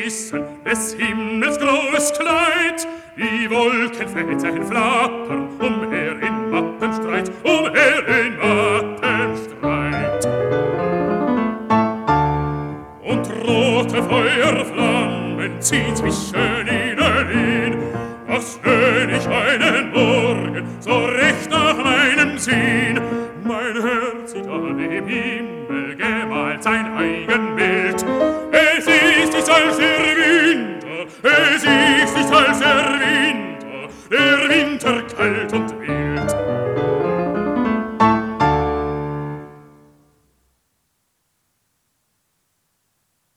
Kulissen des Himmels graues Kleid. Die Wolken fäden flattern umher in matten Streit, umher in matten Streit. Und rote Feuerflammen ziehen zwischen ihnen hin. Was sehn ich einen Morgen so recht nach meinem Sinn. Mein Herz sieht an dem Himmel gemalt sein Eigenbild.